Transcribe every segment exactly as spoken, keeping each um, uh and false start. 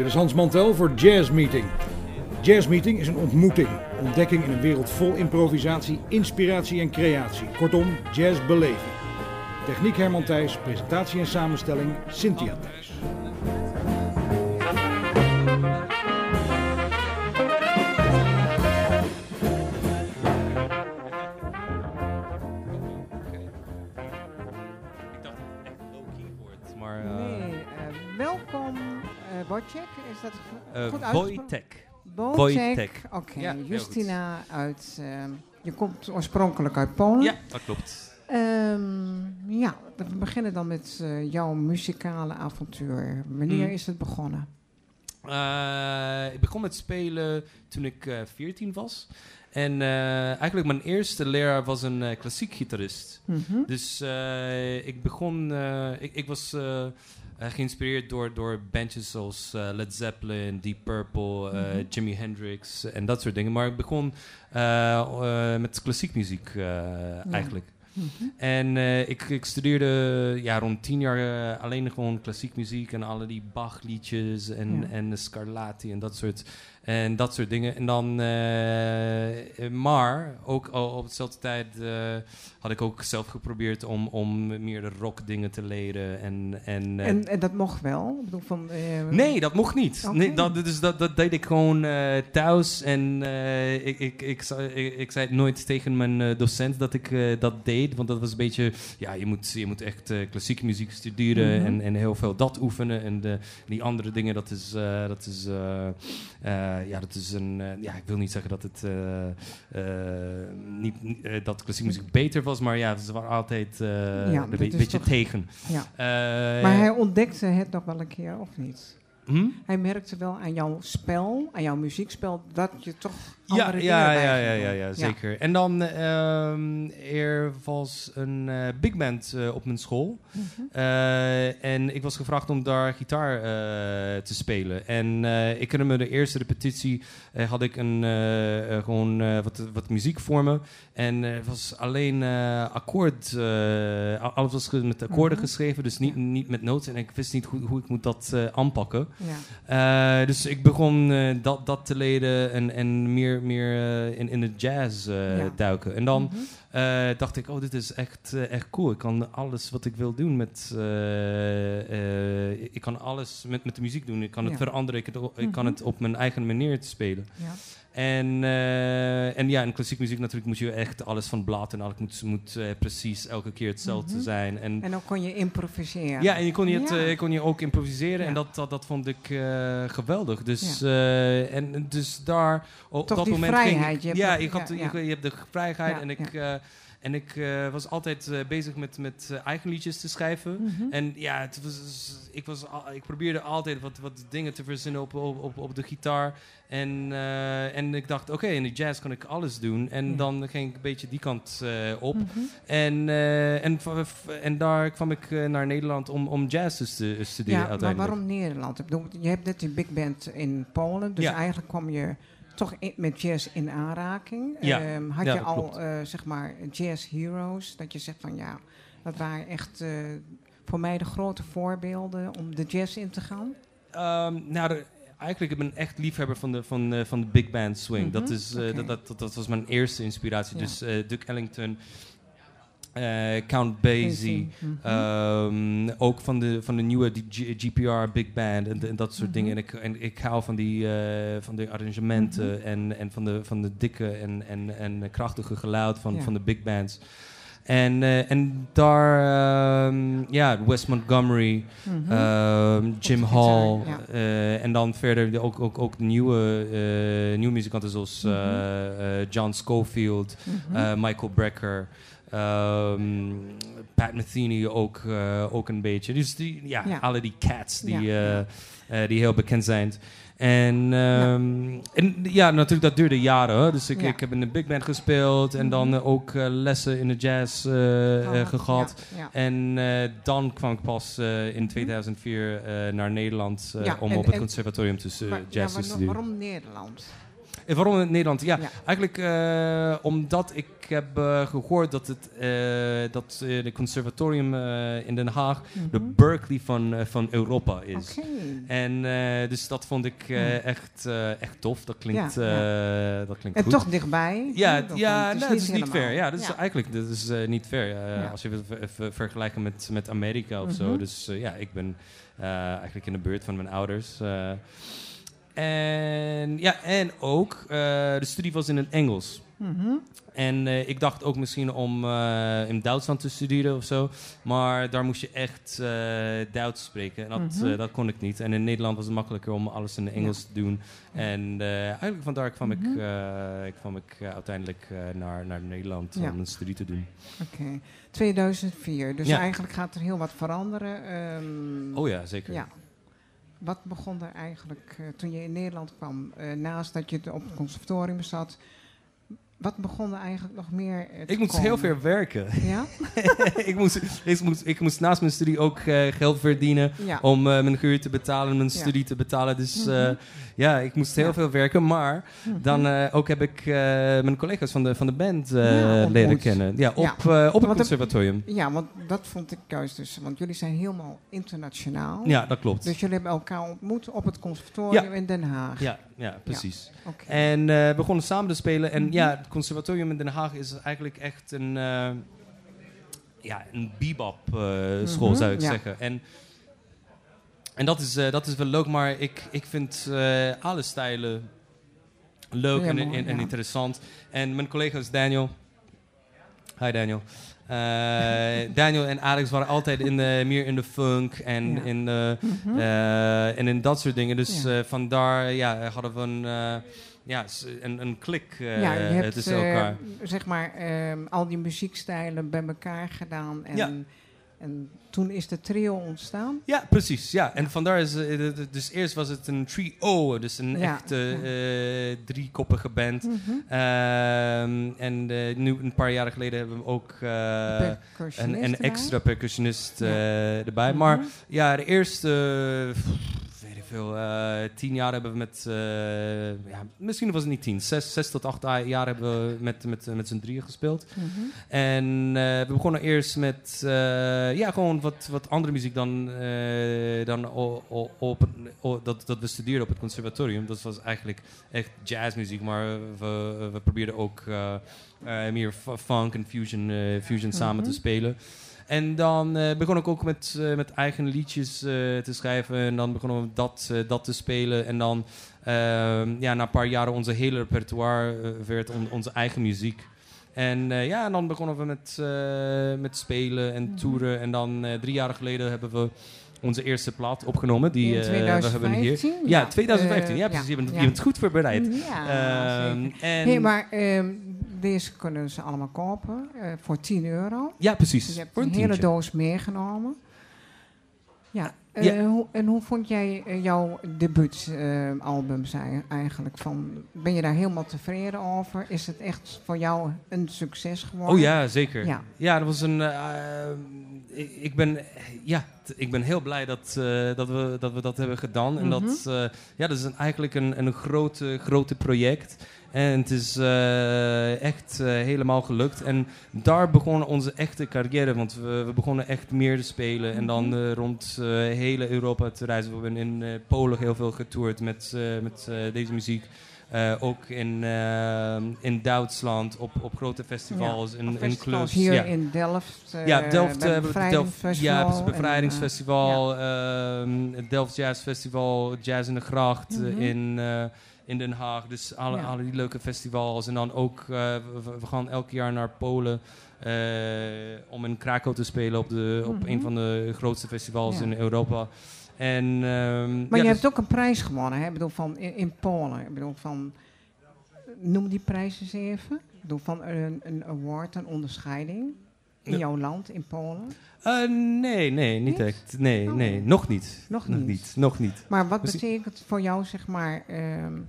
Dit is Hans Mantel voor Jazz Meeting. Jazz Meeting is een ontmoeting, ontdekking in een wereld vol improvisatie, inspiratie en creatie. Kortom, jazzbeleving. Techniek Herman Thijs, presentatie en samenstelling Cynthia Thijs. Welkom, uh, Wojciech, is dat uh, goed uitgesproken? Wojtek. Wojtek. Oké, okay. Ja, Justina uit, uh, je komt oorspronkelijk uit Polen. Ja, dat klopt. Um, ja, we beginnen dan met uh, jouw muzikale avontuur. Wanneer mm. is het begonnen? Uh, ik begon met spelen toen ik uh, veertien was. En uh, eigenlijk mijn eerste leraar was een uh, klassiek gitarist. Mm-hmm. Dus uh, ik begon, uh, ik, ik was... Uh, Uh, geïnspireerd door, door bandjes zoals uh, Led Zeppelin, Deep Purple, uh, mm-hmm. Jimi Hendrix en dat soort dingen. Maar ik begon uh, uh, met klassiek muziek uh, ja. eigenlijk. Mm-hmm. En uh, ik, ik studeerde ja, rond tien jaar uh, alleen gewoon klassiek muziek en alle die Bach-liedjes en, ja. en Scarlatti en dat soort, en dat soort dingen. En dan, uh, maar ook al op dezelfde tijd uh, had ik ook zelf geprobeerd om, om meer de rock dingen te leren. En, en, uh, en, en dat mocht wel? Ik bedoel van, uh, nee, dat mocht niet. Okay. Nee, dat, dus dat, dat deed ik gewoon uh, thuis. En uh, ik, ik, ik, ik, ik zei het nooit tegen mijn uh, docent dat ik uh, dat deed. Want dat was een beetje... Ja, je moet, je moet echt uh, klassieke muziek studeren mm-hmm. en, en heel veel dat oefenen. En de, die andere dingen, dat is... Uh, dat is uh, uh, ja, dat is een... Uh, ja, ik wil niet zeggen dat het... Uh, uh, niet, uh, dat klassieke muziek beter was, maar ja, ze waren altijd uh, ja, een be- beetje toch, tegen. Ja. Uh, maar hij ontdekte het nog wel een keer, of niet? Hm? Hij merkte wel aan jouw spel, aan jouw muziekspel, dat je toch ja, andere ja, dingen ja, bij ja, ja, ja, zeker. Ja. En dan, um, er was een uh, big band uh, op mijn school. Mm-hmm. Uh, en ik was gevraagd om daar gitaar uh, te spelen. En uh, ik herinner me de eerste repetitie, uh, had ik een, uh, uh, gewoon uh, wat, wat muziek voor me. En het uh, was alleen uh, akkoord, uh, alles was ge- met akkoorden mm-hmm. geschreven, dus niet, niet met noten. En ik wist niet hoe, hoe ik moet dat uh, aanpakken. Ja. Uh, dus ik begon uh, dat, dat te leren en, en meer, meer uh, in, in de jazz uh, ja. duiken. En dan mm-hmm. uh, dacht ik, oh, dit is echt, uh, echt cool. Ik kan alles wat ik wil doen met... Uh, uh, ik kan alles met, met de muziek doen. Ik kan ja. het veranderen. Ik, het, ik mm-hmm. kan het op mijn eigen manier spelen. Ja. En, uh, en ja, in klassiek muziek natuurlijk moet je echt alles van blad en alles moet, moet uh, precies elke keer hetzelfde mm-hmm. zijn. En, en dan kon je improviseren. Ja, en je kon je, het, ja. uh, kon je ook improviseren ja. en dat, dat, dat vond ik uh, geweldig. Dus, ja. uh, en, dus daar op Toch dat die moment vrijheid. ging ik, Je hebt ja, de, ik had, ja, je, ja. je hebt de vrijheid ja, en ik... Ja. Uh, En ik uh, was altijd uh, bezig met, met uh, eigen liedjes te schrijven. Mm-hmm. En ja, het was, ik, was al, ik probeerde altijd wat, wat dingen te verzinnen op, op, op, op de gitaar. En, uh, en ik dacht, oké, okay, in de jazz kan ik alles doen. En ja. dan ging ik een beetje die kant uh, op. Mm-hmm. En, uh, en, en daar kwam ik uh, naar Nederland om, om jazz te stu- studeren ja, uiteindelijk. Maar waarom Nederland? Ik bedoel, je hebt net die big band in Polen. Dus ja. eigenlijk kwam je... toch in, met jazz in aanraking. Ja. Um, had ja, je al, uh, zeg maar, jazz heroes? Dat je zegt van, ja, dat waren echt uh, voor mij de grote voorbeelden om de jazz in te gaan? Um, nou, de, eigenlijk ik ben ik echt liefhebber van de, van, uh, van de big band swing. Mm-hmm. Dat, is, uh, okay. dat, dat, dat, dat was mijn eerste inspiratie. Ja. Dus uh, Duke Ellington... Uh, Count Basie, mm-hmm. um, ook van de, van de nieuwe die G- G P R Big Band en, en dat soort mm-hmm. dingen. En ik, en ik hou van die uh, van de arrangementen mm-hmm. en, en van, de, van de dikke en, en, en krachtige geluid van, ja. van de big bands. En, uh, en daar, um, ja, Wes Montgomery, mm-hmm. um, Jim Hall. Ja. Uh, en dan verder de, ook, ook, ook de nieuwe, uh, nieuwe muzikanten zoals mm-hmm. uh, uh, John Scofield, mm-hmm. uh, Michael Brecker. Um, Pat Metheny ook, uh, ook een beetje. Dus die, ja, ja. alle die cats die, ja. uh, uh, die heel bekend zijn. En, um, ja. en ja, natuurlijk dat duurde jaren. Hè? Dus ik, ja. ik heb in de big band gespeeld. En dan uh, ook uh, lessen in de jazz uh, oh, uh, gehad. Ja, ja. En uh, dan kwam ik pas uh, in tweeduizend vier uh, naar Nederland uh, ja, om en, op het conservatorium te uh, jazz ja, te studeren. Waarom Nederland? En waarom in Nederland? Ja, Ja. eigenlijk uh, omdat ik heb uh, gehoord dat het uh, dat uh, de conservatorium uh, in Den Haag mm-hmm. de Berkeley van, uh, van Europa is. Okay. En uh, dus dat vond ik uh, mm. echt, uh, echt tof. Dat klinkt, ja, ja. Uh, dat klinkt en goed. toch dichtbij. Ja, ja, ja het is, nou, niet, het is niet fair. Ja, dat is ja. eigenlijk dat is, uh, niet fair. Uh, ja. Als je het ver- ver- vergelijken met, met Amerika of mm-hmm. zo. Dus uh, ja, ik ben uh, eigenlijk in de buurt van mijn ouders. Uh, en ja, en ook uh, de studie was in het Engels. Mm-hmm. En uh, ik dacht ook misschien om uh, in Duitsland te studeren of zo. Maar daar moest je echt uh, Duits spreken. En dat, mm-hmm. uh, dat kon ik niet. En in Nederland was het makkelijker om alles in Engels ja. te doen. Ja. En uh, eigenlijk vandaar kwam mm-hmm. ik, uh, ik, kwam ik uh, uiteindelijk uh, naar, naar Nederland ja. om een studie te doen. Oké, okay. tweeduizend vier. Dus ja. eigenlijk gaat er heel wat veranderen. Um, oh ja, zeker. Ja. Wat begon er eigenlijk uh, toen je in Nederland kwam? Uh, naast dat je op het conservatorium zat... Wat begon er eigenlijk nog meer te Ik moest komen? heel veel werken. Ja? ik, moest, ik, moest, ik moest naast mijn studie ook uh, geld verdienen... Ja. om uh, mijn huur te betalen, mijn ja. studie te betalen. Dus uh, mm-hmm. ja, ik moest heel ja. veel werken. Maar mm-hmm. dan uh, ook heb ik uh, mijn collega's van de, van de band uh, ja, leren kennen. Ja, op, ja. Uh, op het conservatorium. Het, ja, want dat vond ik juist dus. Want jullie zijn helemaal internationaal. Ja, dat klopt. Dus jullie hebben elkaar ontmoet op het conservatorium ja. in Den Haag. Ja, ja precies. Ja. Okay. En uh, we begonnen samen te spelen. En mm-hmm. ja, het conservatorium in Den Haag is eigenlijk echt een, uh, ja, een bebop uh, school, mm-hmm. zou ik ja. zeggen. En, en dat, is, uh, dat is wel leuk, maar ik, ik vind uh, alle stijlen leuk ja, en, mooi, en, en ja. interessant. En mijn collega is Daniel. Hi Daniel. Uh, Daniel en Alex waren altijd in de, meer in de funk en, ja. in, de, mm-hmm. uh, en in dat soort dingen. Dus ja. uh, vandaar ja, hadden we een, uh, ja, een, een klik uh, ja, je hebt, tussen elkaar. Uh, zeg maar uh, al die muziekstijlen bij elkaar gedaan. En, ja. en toen is de trio ontstaan? Ja, precies. Ja. En vandaar is uh, dus eerst was het een trio, dus een ja. echte uh, driekoppige band. Mm-hmm. Um, en uh, nu een paar jaren geleden hebben we ook uh, een, een extra percussionist uh, ja. erbij. Mm-hmm. Maar ja, de eerste uh, weet ik veel, uh, tien jaar hebben we met, uh, ja, misschien was het niet tien, zes, zes tot acht jaar hebben we met, met, met z'n drieën gespeeld. Mm-hmm. En uh, we begonnen eerst met uh, ja, gewoon wat, wat andere muziek dan, uh, dan o, o, op, o, dat, dat we studeerden op het conservatorium. Dat was eigenlijk echt jazzmuziek, maar we, we probeerden ook uh, uh, meer f- funk en fusion, uh, fusion mm-hmm. samen te spelen. En dan uh, begon ik ook met, uh, met eigen liedjes uh, te schrijven. En dan begonnen we dat, uh, dat te spelen. En dan, uh, ja, na een paar jaren, onze hele repertoire uh, werd on, onze eigen muziek. En uh, ja, en dan begonnen we met, uh, met spelen en toeren. En dan uh, drie jaar geleden hebben we onze eerste plaat opgenomen. Die, in tweeduizend vijftien? Uh, we hebben hier. Ja, tweeduizend vijftien. Uh, ja, precies. Ja. Je, bent, ja. je bent goed voorbereid. Ja, um, en hey, maar um, deze kunnen ze allemaal kopen uh, voor tien euro. Ja, precies. Dus je hebt voor een, een hele tientje. doos meegenomen. Ja. Uh, ja. Hoe, en hoe vond jij uh, jouw debuutalbum uh, eigenlijk? Van, ben je daar helemaal tevreden over? Is het echt voor jou een succes geworden? Oh ja, zeker. Ja, ja dat was een... Uh, ik, ik, ben, ja, t- ik ben heel blij dat, uh, dat, we, dat we dat hebben gedaan. En mm-hmm. dat, uh, ja, dat is een, eigenlijk een, een grote, grote project. En het is uh, echt uh, helemaal gelukt. En daar begon onze echte carrière. Want we, we begonnen echt meer te spelen. Mm-hmm. En dan uh, rond uh, hele Europa te reizen. We hebben in uh, Polen heel veel getoerd met, uh, met uh, deze muziek. Uh, ook in, uh, in Duitsland op, op grote festivals, ja, in, in clubs. Hier ja. in Delft. Uh, ja, Delft hebben we het Delft, ja, het bevrijdingsfestival, en, uh, ja. uh, het Delft Jazz Festival, Jazz in de Gracht mm-hmm. in, uh, in Den Haag. Dus alle, ja. alle die leuke festivals. En dan ook, uh, we, we gaan elk jaar naar Polen uh, om in Krakau te spelen op, de, mm-hmm. op een van de grootste festivals ja. in Europa. En, um, maar ja, je dus hebt ook een prijs gewonnen, hè? Ik bedoel, van in, in Polen. Ik bedoel, van, noem die prijs eens even. Ik bedoel, van een, een award, een onderscheiding in ja. jouw land, in Polen. Uh, nee, nee, niet, niet echt. Nee, oh. nee, nog niet. Nog, nog niet. niet. Nog niet. Maar wat Misschien betekent voor jou, zeg maar, um,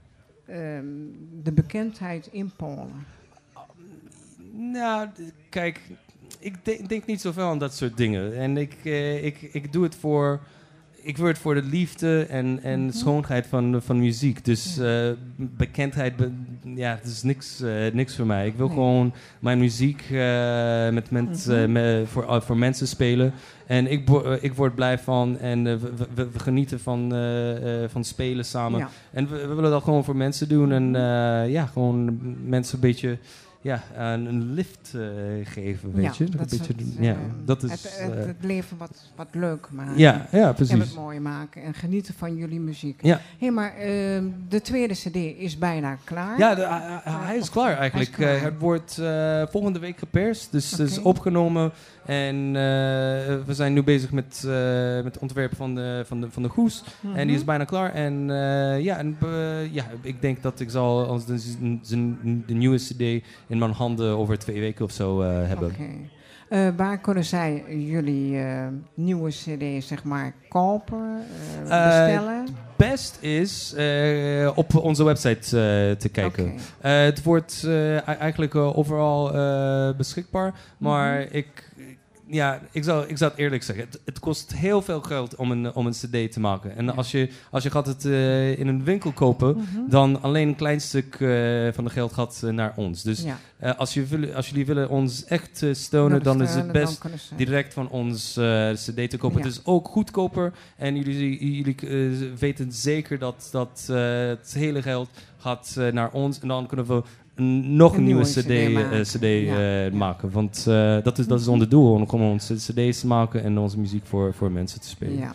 um, de bekendheid in Polen? Uh, nou, d- kijk, ik de- denk niet zoveel aan dat soort dingen. En ik, uh, ik, ik doe het voor... ik word voor de liefde en, en Mhm. schoonheid van, van muziek. Dus Ja. eh, bekendheid, be- ja, het is niks, eh, niks voor mij. Ik wil Nee. gewoon mijn muziek eh, met, met, Mhm. eh, me- voor, uh, voor mensen spelen. En ik, bo- eh, ik word blij van en eh, we, we, we genieten van, eh, eh, van spelen samen. Ja. En we, we willen dat gewoon voor mensen doen. En eh, ja, gewoon mensen een beetje ja, een, een lift eh, geven, weet Ja, je. dat een is beetje, het, ja, eh, dat is... het, het, eh, het leven wat, wat leuk maken. ja, ja, En precies. het mooi maken. En genieten van jullie muziek. Ja. Hé, maar ehm, de tweede cd is bijna klaar. Ja, de- hij- hij- hij is klaar eigenlijk. Hij is klaar. Eh, het wordt eh, volgende week geperst, dus het is Oké. opgenomen. En eh, we zijn nu bezig met, eh, met het ontwerp van de, van de, van de goes. Mhm. En die is bijna klaar. En eh, ja, en, eh, ja, ik denk dat ik zal als de, de, de nieuwe cd in mijn handen over twee weken of zo eh, hebben. Oké. Eh, waar kunnen zij jullie eh, nieuwe cd, zeg maar, kopen, eh, Eh, bestellen? Best is eh, op onze website eh, te kijken. Oké. Eh, het wordt eh, e- eigenlijk eh, overal eh, beschikbaar. Maar Mhm. ik, ja, ik, zal, ik zal het eerlijk zeggen. Het, het kost heel veel geld om een, om een cd te maken. En Ja. als, je, als je gaat het eh, in een winkel kopen... Mhm. dan alleen een klein stuk eh, van de geld gaat eh, naar ons. Dus Ja. eh, als, je wil, als jullie willen ons echt eh, steunen... dan is het Bestellen, dan best kunnen ze- direct van ons eh, cd te kopen. Ja. Het is ook goedkoper. En jullie, jullie eh, weten zeker dat, dat eh, het hele geld gaat eh, naar ons. En dan kunnen we een, nog een, Een nieuwe nieuwe cd, C D eh, maken. CD Ja, eh, ja. maken. Want eh, dat, is, dat is ons doel. Om gewoon onze cd's te maken en onze muziek voor, voor mensen te spelen. Ja.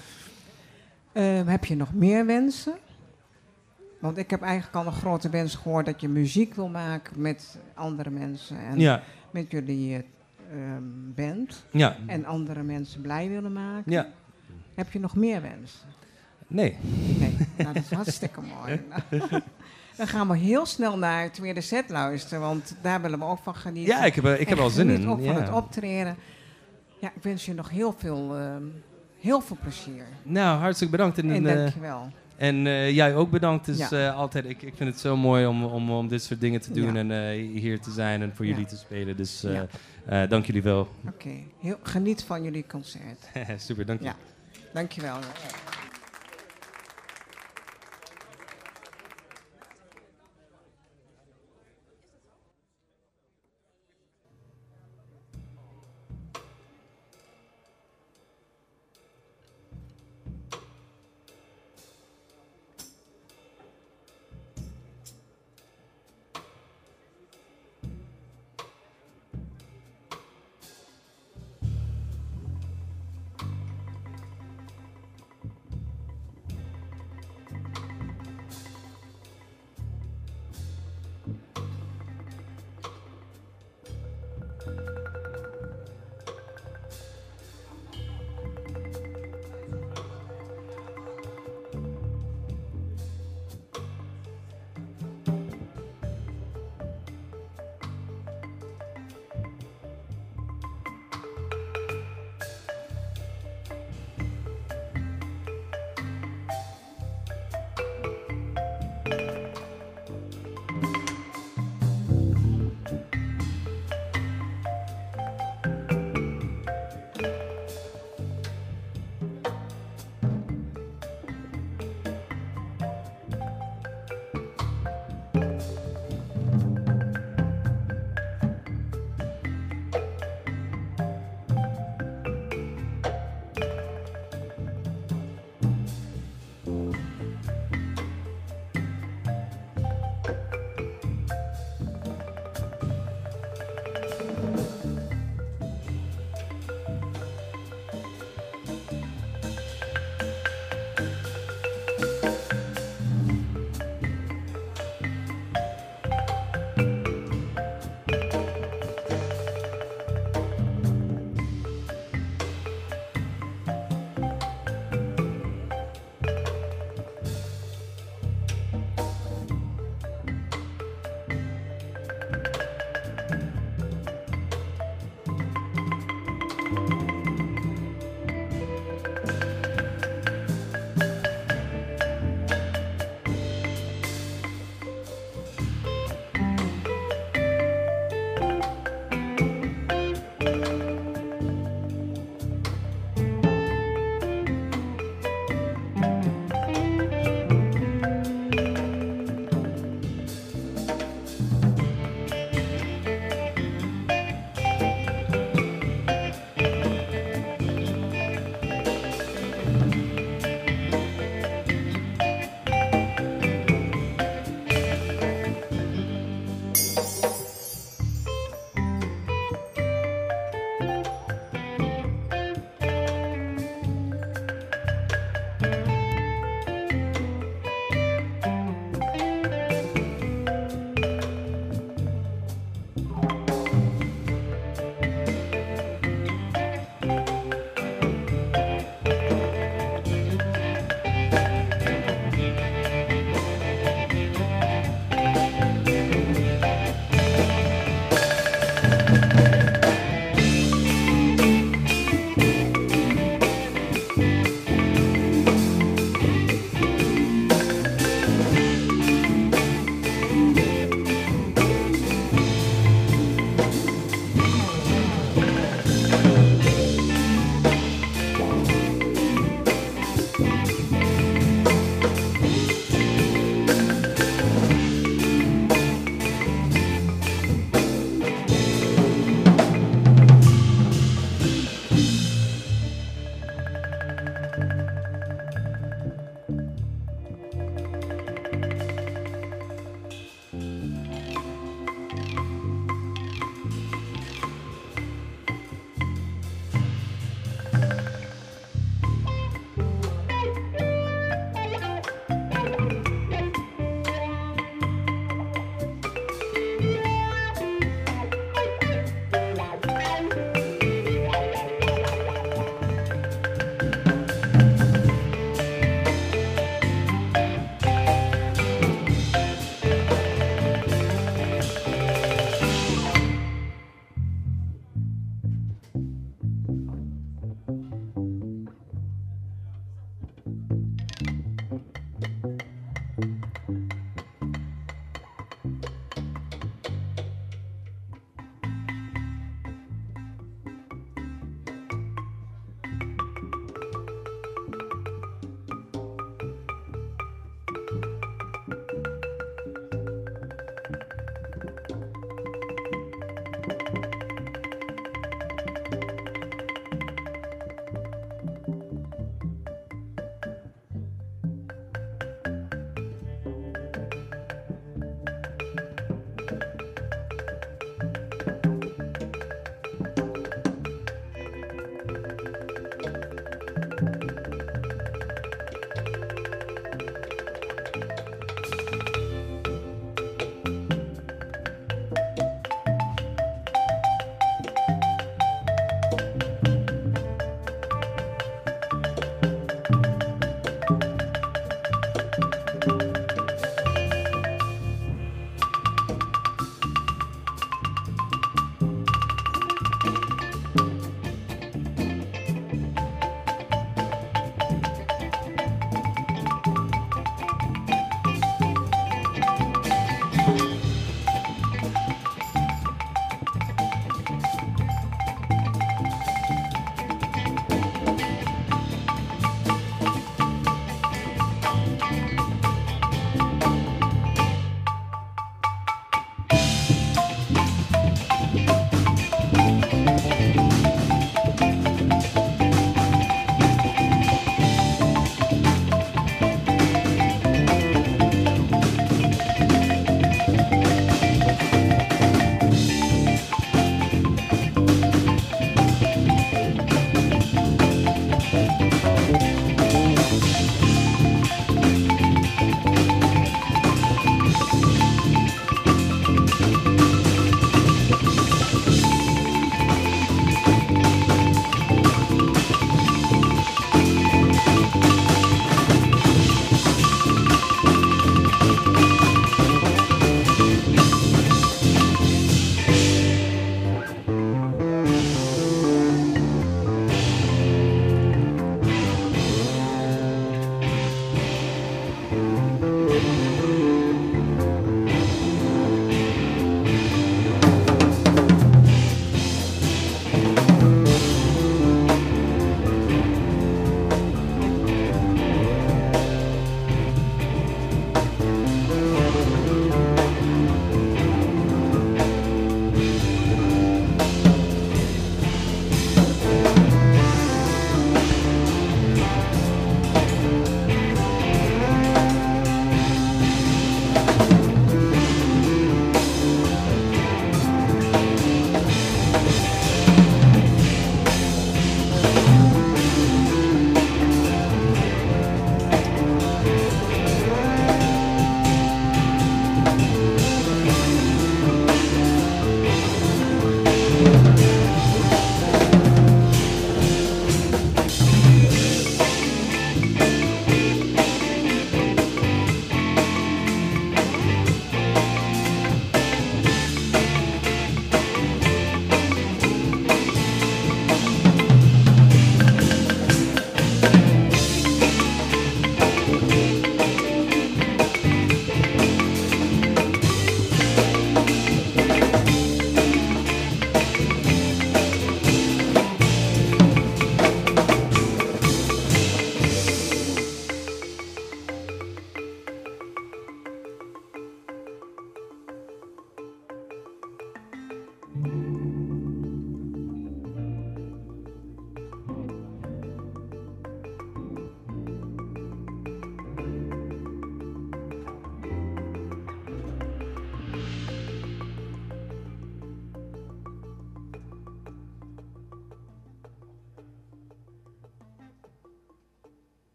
Eh, heb je nog meer wensen? Want ik heb eigenlijk al een grote wens gehoord dat je muziek wil maken met andere mensen. En Ja, met jullie eh, ehm, band. ja, En andere mensen blij willen maken. ja. Heb je nog meer wensen? Nee. Nee, nou, dat is hartstikke mooi. Dan gaan we heel snel naar het tweede set luisteren, want daar willen we ook van genieten. Ja, ik heb, er- ik heb En wel zin geniet in. ook van Ja. het optreden. Ja, ik wens je nog heel veel, ehm, heel veel plezier. Nou, hartstikke bedankt. En, En eh, dankjewel. En eh, jij ook bedankt. Dus Ja. eh, altijd, ik, ik vind het zo mooi om, om, om dit soort dingen te doen Ja. en eh, hier te zijn en voor Ja. jullie te spelen. Dus eh, Ja. eh, dank jullie wel. Oké, heel geniet van jullie concert. Super, dank je. Ja, dankjewel.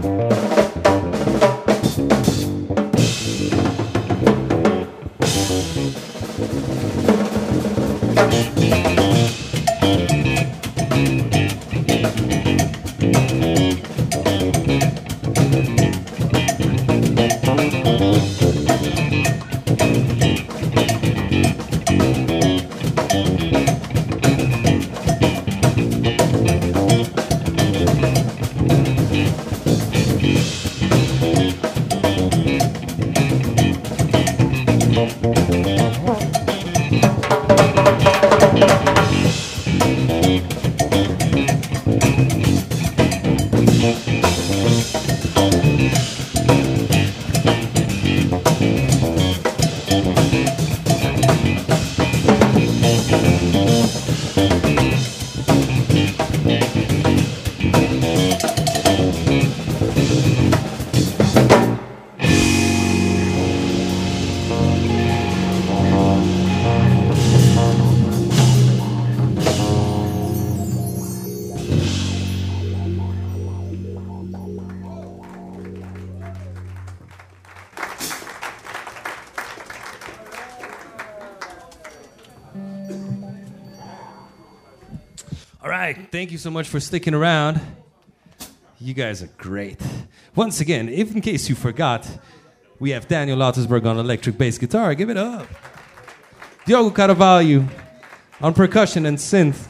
Thank you so much for sticking around. You guys are great. Once again, if in case you forgot, we have Daniel Lautersberg on electric bass guitar. Give it up. Diogo Carvalho on percussion and synth.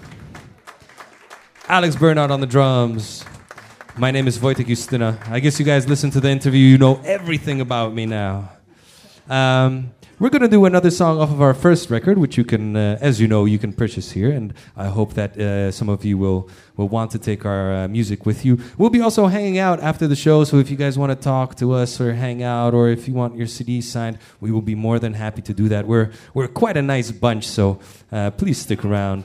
Alex Bernard on the drums. My name is Wojtek Justyna. I guess you guys listened to the interview. You know everything about me now. Um... We're going to do another song off of our first record, which you can, uh, as you know, you can purchase here. And I hope that uh, some of you will, will want to take our uh, music with you. We'll be also hanging out after the show, so if you guys want to talk to us or hang out, or if you want your C D signed, we will be more than happy to do that. We're, we're quite a nice bunch, so uh, please stick around.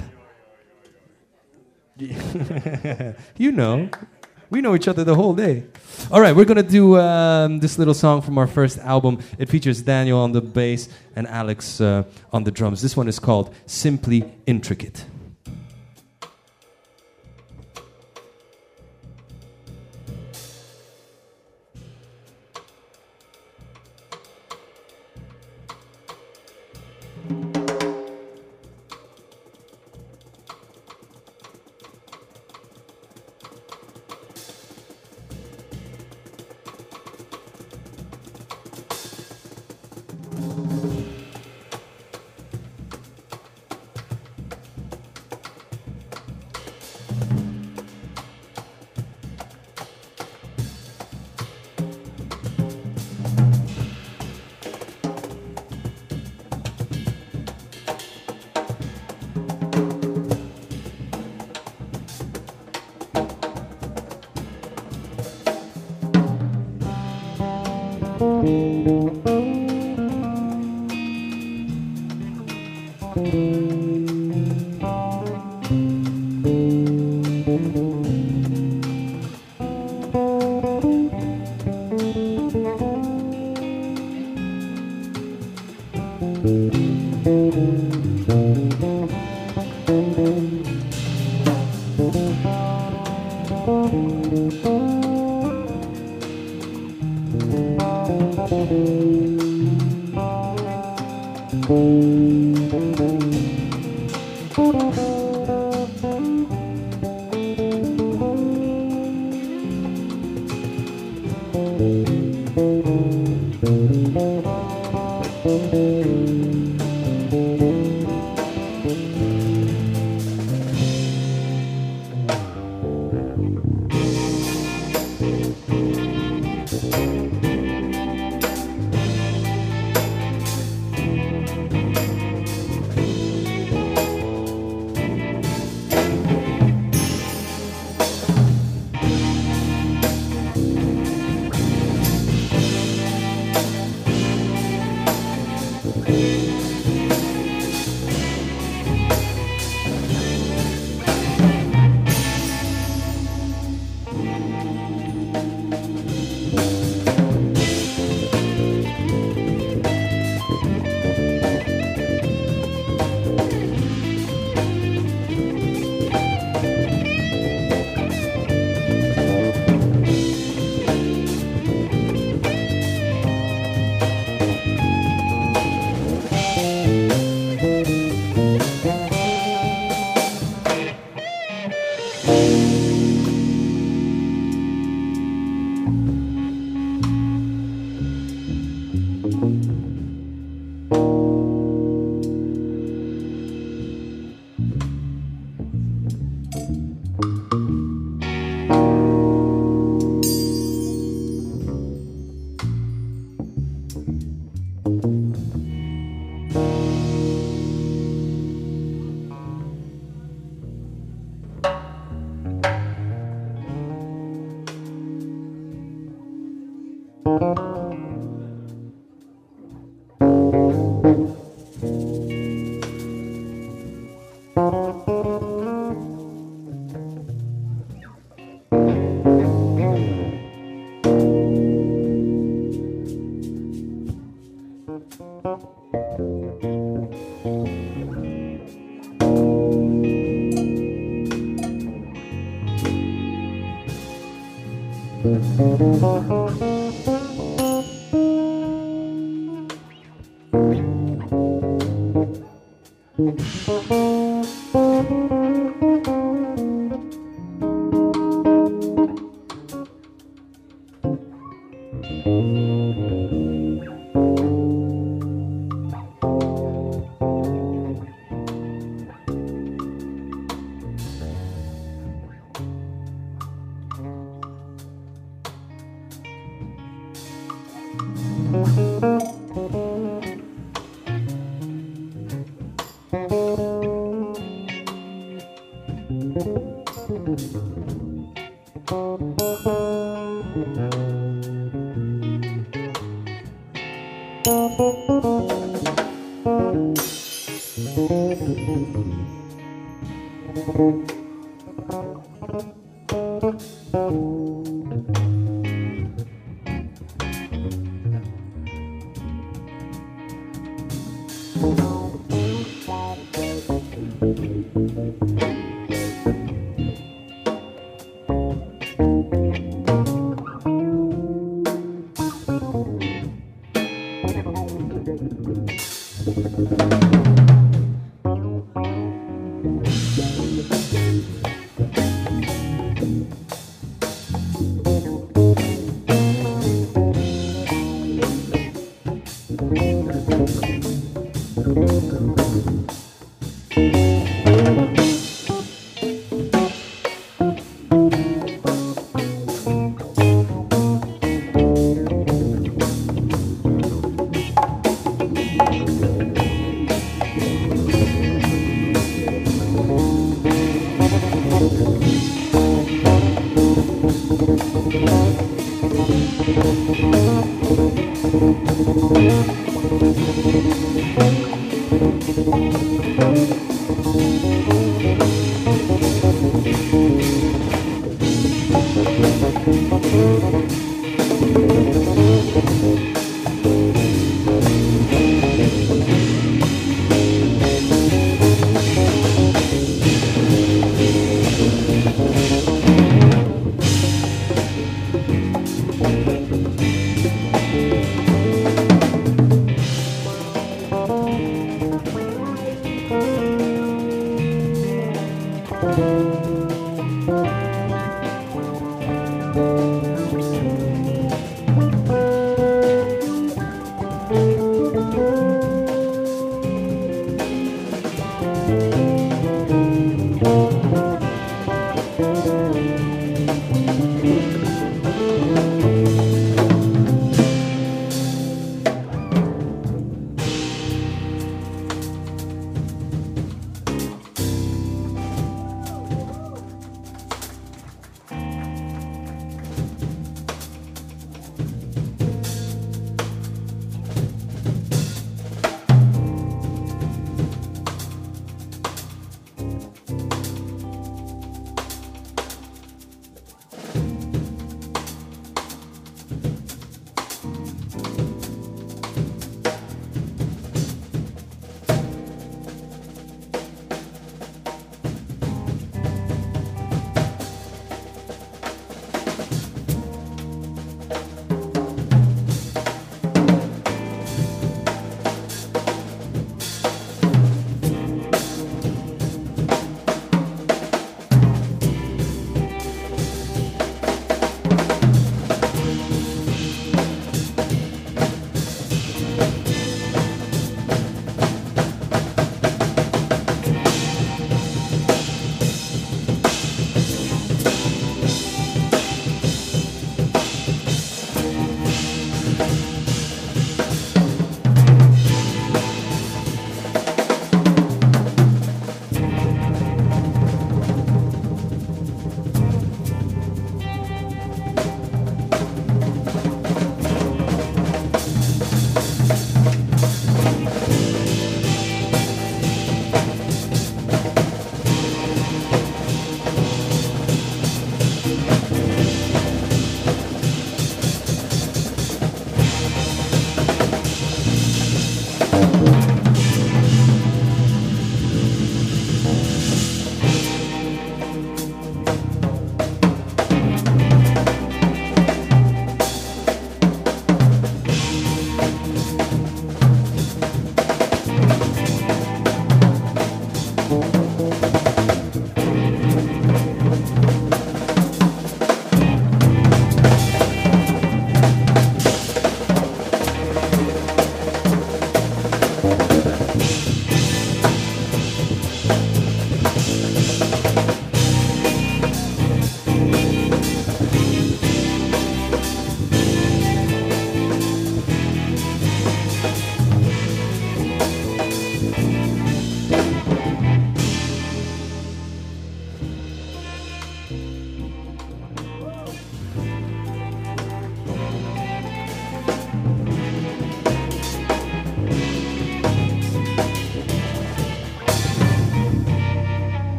You know. We know each other the whole day. All right, we're going to do um, this little song from our first album. It features Daniel on the bass and Alex uh, on the drums. This one is called Simply Intricate.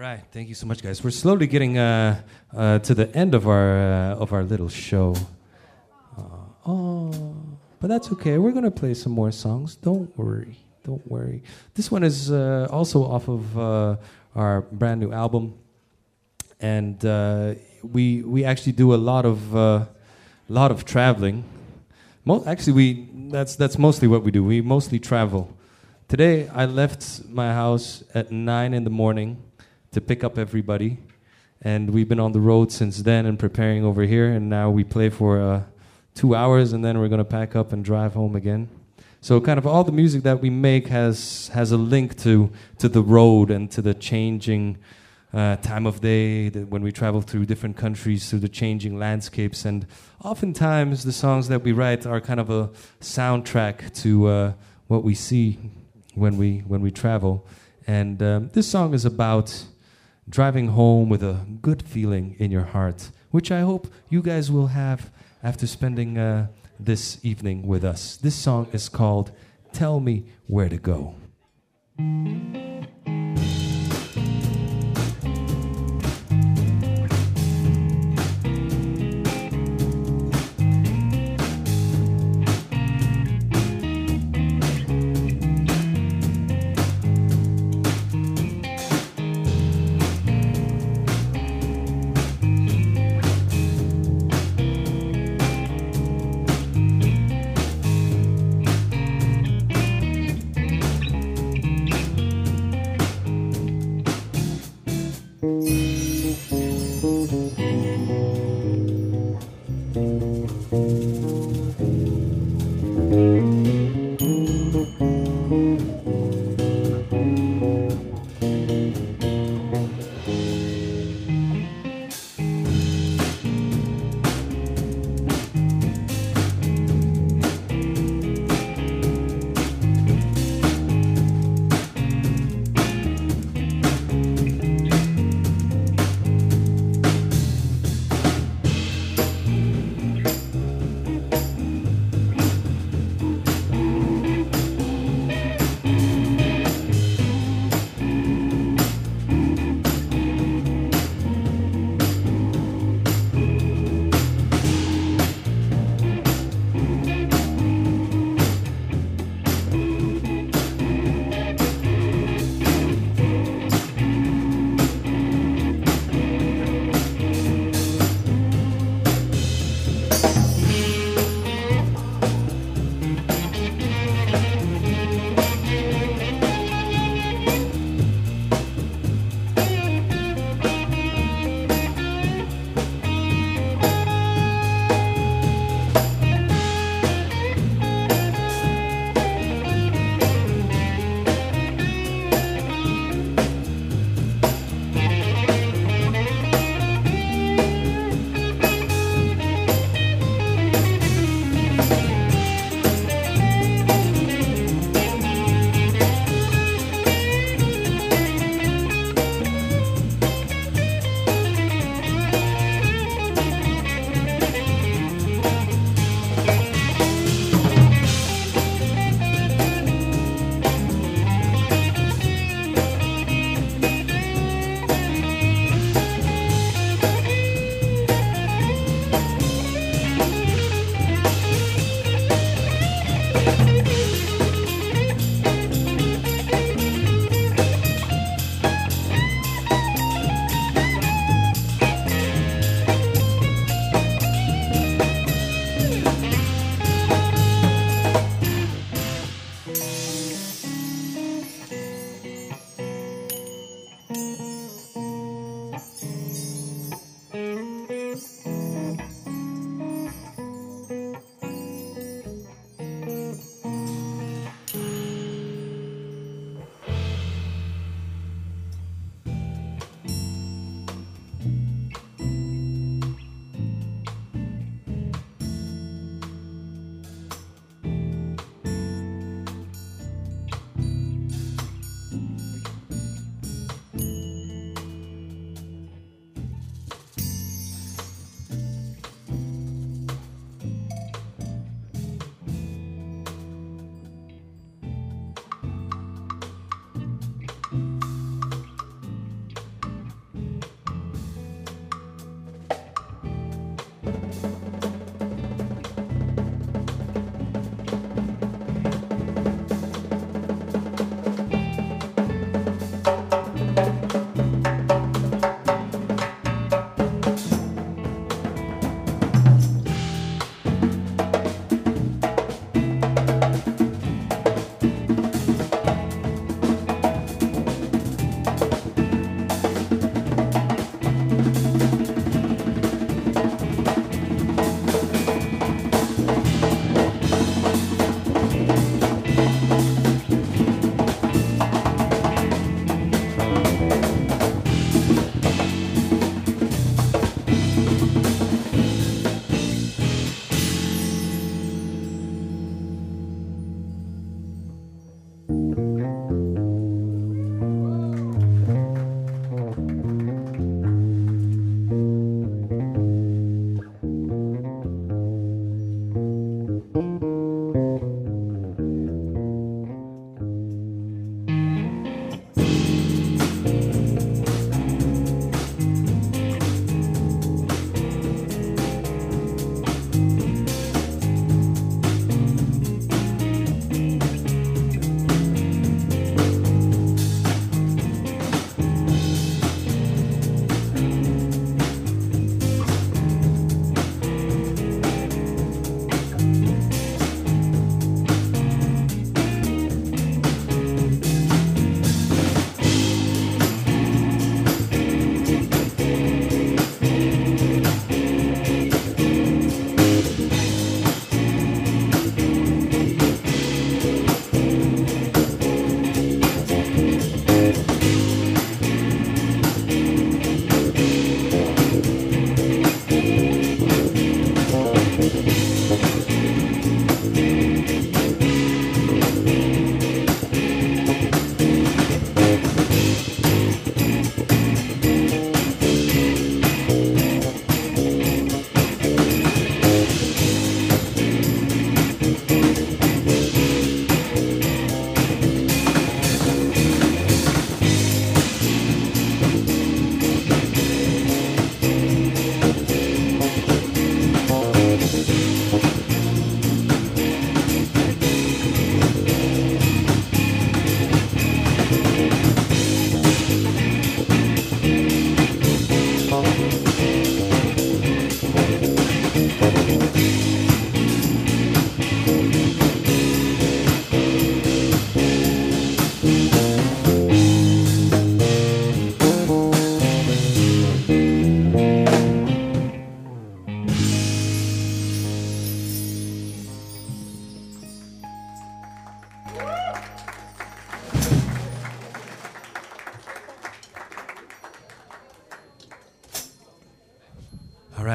right, thank you so much, guys. We're slowly getting uh, uh, to the end of our uh, of our little show. Uh, oh, but that's okay. We're gonna play some more songs. Don't worry, don't worry. This one is uh, also off of uh, our brand new album, and uh, we we actually do a lot of uh, lot of traveling. Mo- actually, we that's that's mostly what we do. We mostly travel. Today, I left my house at nine in the morning to pick up everybody, and we've been on the road since then and preparing over here, and now we play for uh, two hours, and then we're going to pack up and drive home again. So kind of all the music that we make has has a link to, to the road and to the changing uh, time of day, that when we travel through different countries, through the changing landscapes, and oftentimes the songs that we write are kind of a soundtrack to uh, what we see when we when we travel. And um, this song is about driving home with a good feeling in your heart, which I hope you guys will have after spending uh, this evening with us. This song is called Tell Me Where to Go.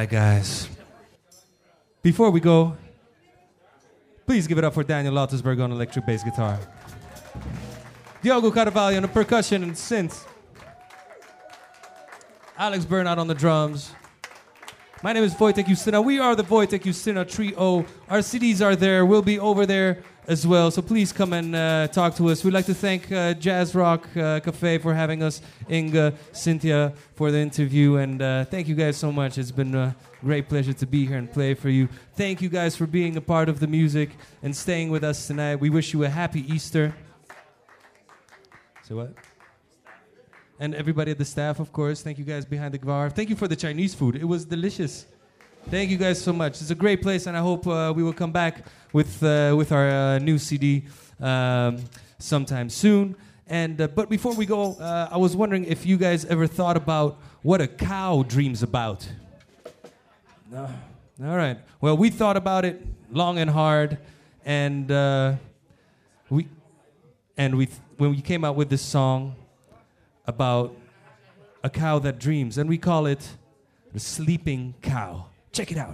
guys. Before we go, please give it up for Daniel Lautersberg on electric bass guitar. Diogo Carvalho on the percussion and synth. Alex Bernard on the drums. My name is Wojtek Justyna. We are the Wojtek Justyna Trio. Our C Ds are there. We'll be over there as well. So please come and uh, talk to us. We'd like to thank uh, Jazz Rock uh, Cafe for having us. Inga, Cynthia for the interview. And uh, thank you guys so much. It's been a great pleasure to be here and play for you. Thank you guys for being a part of the music and staying with us tonight. We wish you a happy Easter. Say what? And everybody at the staff, of course. Thank you guys behind the bar. Thank you for the Chinese food. It was delicious. Thank you guys so much. It's a great place, and I hope uh, we will come back with uh, with our uh, new C D um, sometime soon. And uh, but before we go, uh, I was wondering if you guys ever thought about what a cow dreams about. No. All right. Well, we thought about it long and hard, and uh, we and we th- when we came out with this song about a cow that dreams, and we call it The Sleeping Cow. Check it out.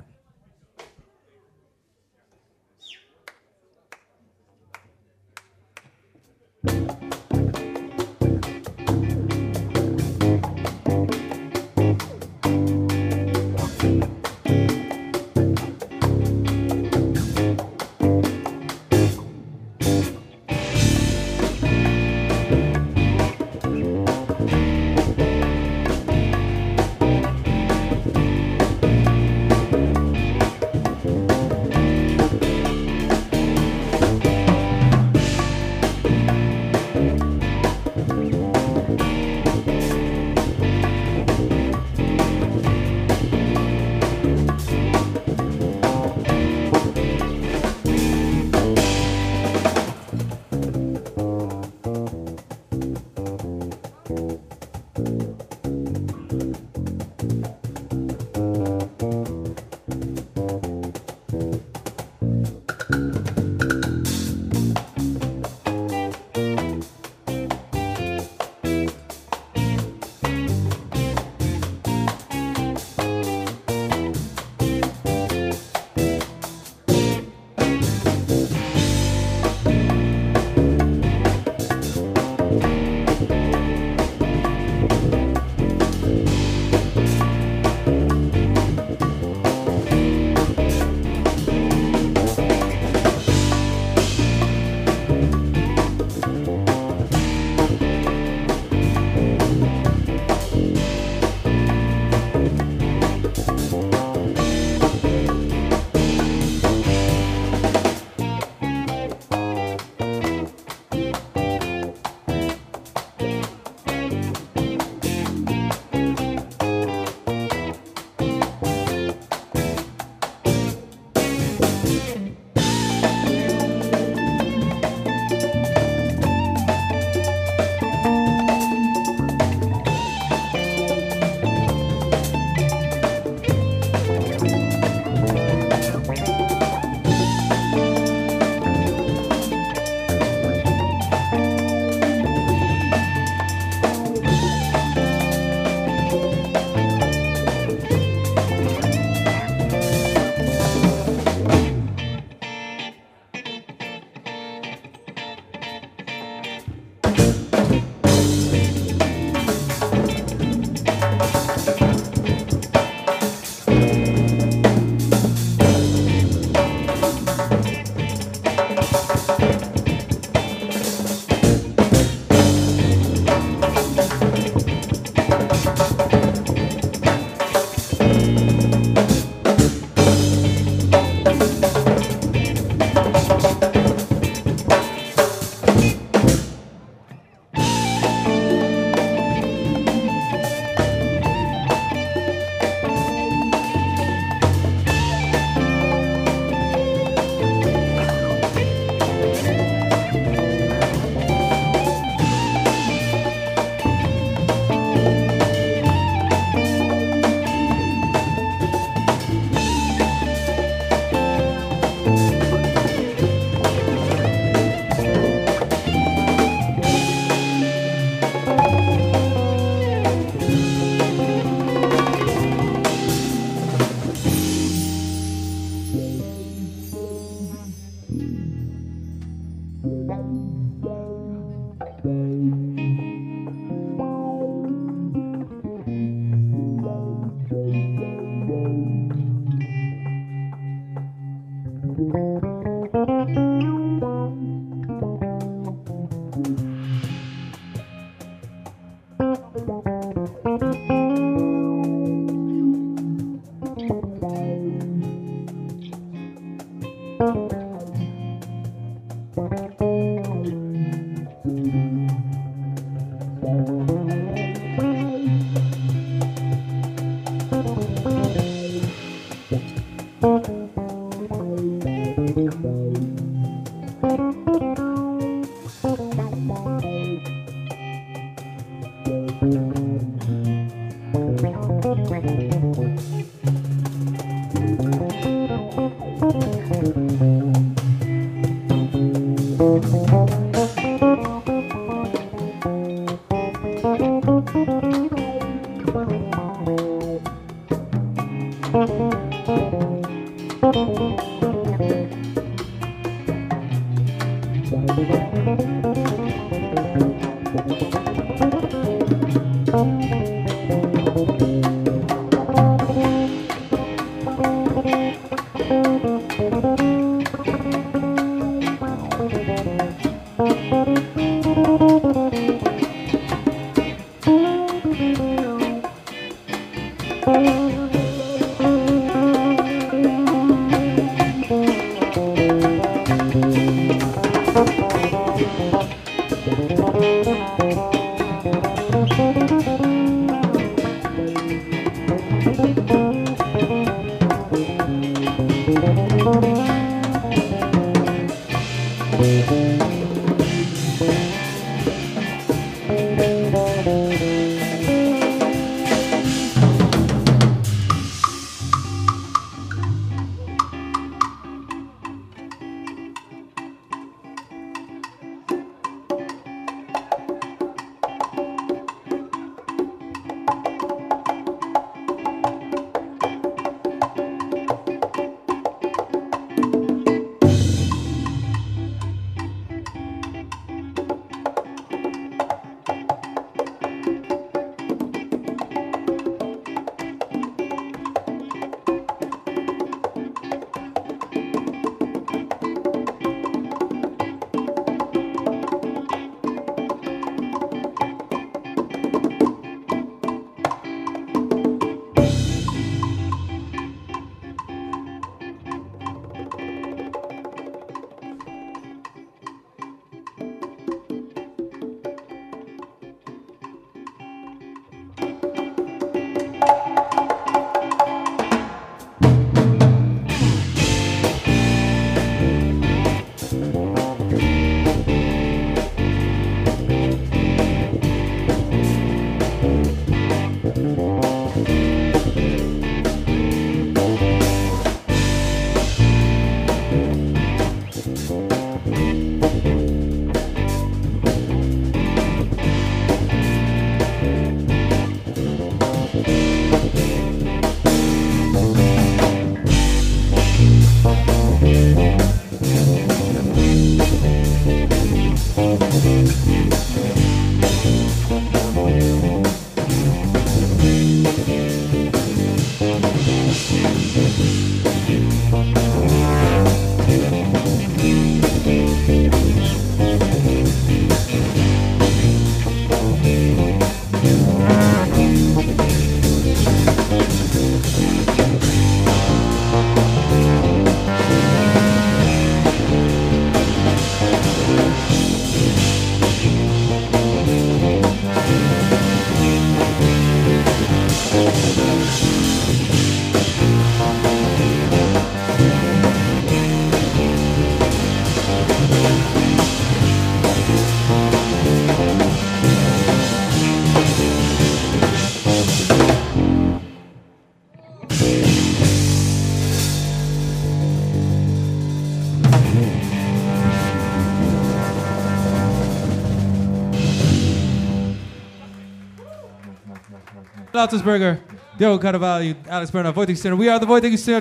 Lautersberger, Diogo Carvalho, Alex Bernard, Wojtek Sterner. We are the Wojtek Sterner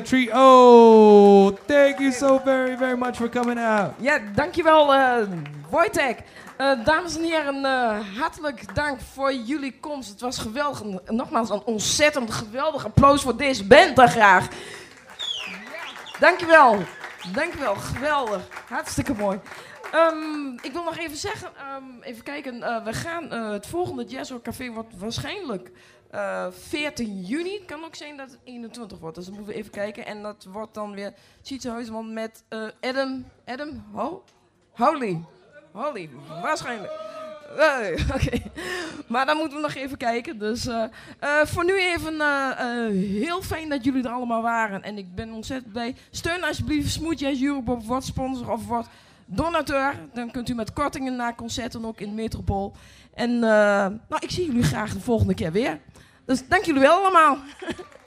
Trio. Thank you so very, very much for coming out. Ja, dankjewel uh, Wojtek. Uh, dames en heren, uh, hartelijk dank voor jullie komst. Het was geweldig. Nogmaals een ontzettend geweldig applaus voor deze band dan graag. Dankjewel. Dankjewel, geweldig. Hartstikke mooi. Um, ik wil nog even zeggen, um, even kijken, uh, we gaan, uh, het volgende Jazzcafé wordt waarschijnlijk uh, veertien juni. Het kan ook zijn dat het eenentwintig wordt, dus dan moeten we even kijken. En dat wordt dan weer Sietse Huisman met uh, Adam, Adam, Ho? Holly. Holly, waarschijnlijk. Uh, Oké, okay. Maar dan moeten we nog even kijken. Dus uh, uh, voor nu even uh, uh, heel fijn dat jullie er allemaal waren. En ik ben ontzettend blij. Steun alsjeblieft Smooth Jazz Europe of word sponsor of word donateur. Dan kunt u met kortingen naar concerten ook in de Metropool. En uh, nou, ik zie jullie graag de volgende keer weer. Dus dank jullie wel allemaal.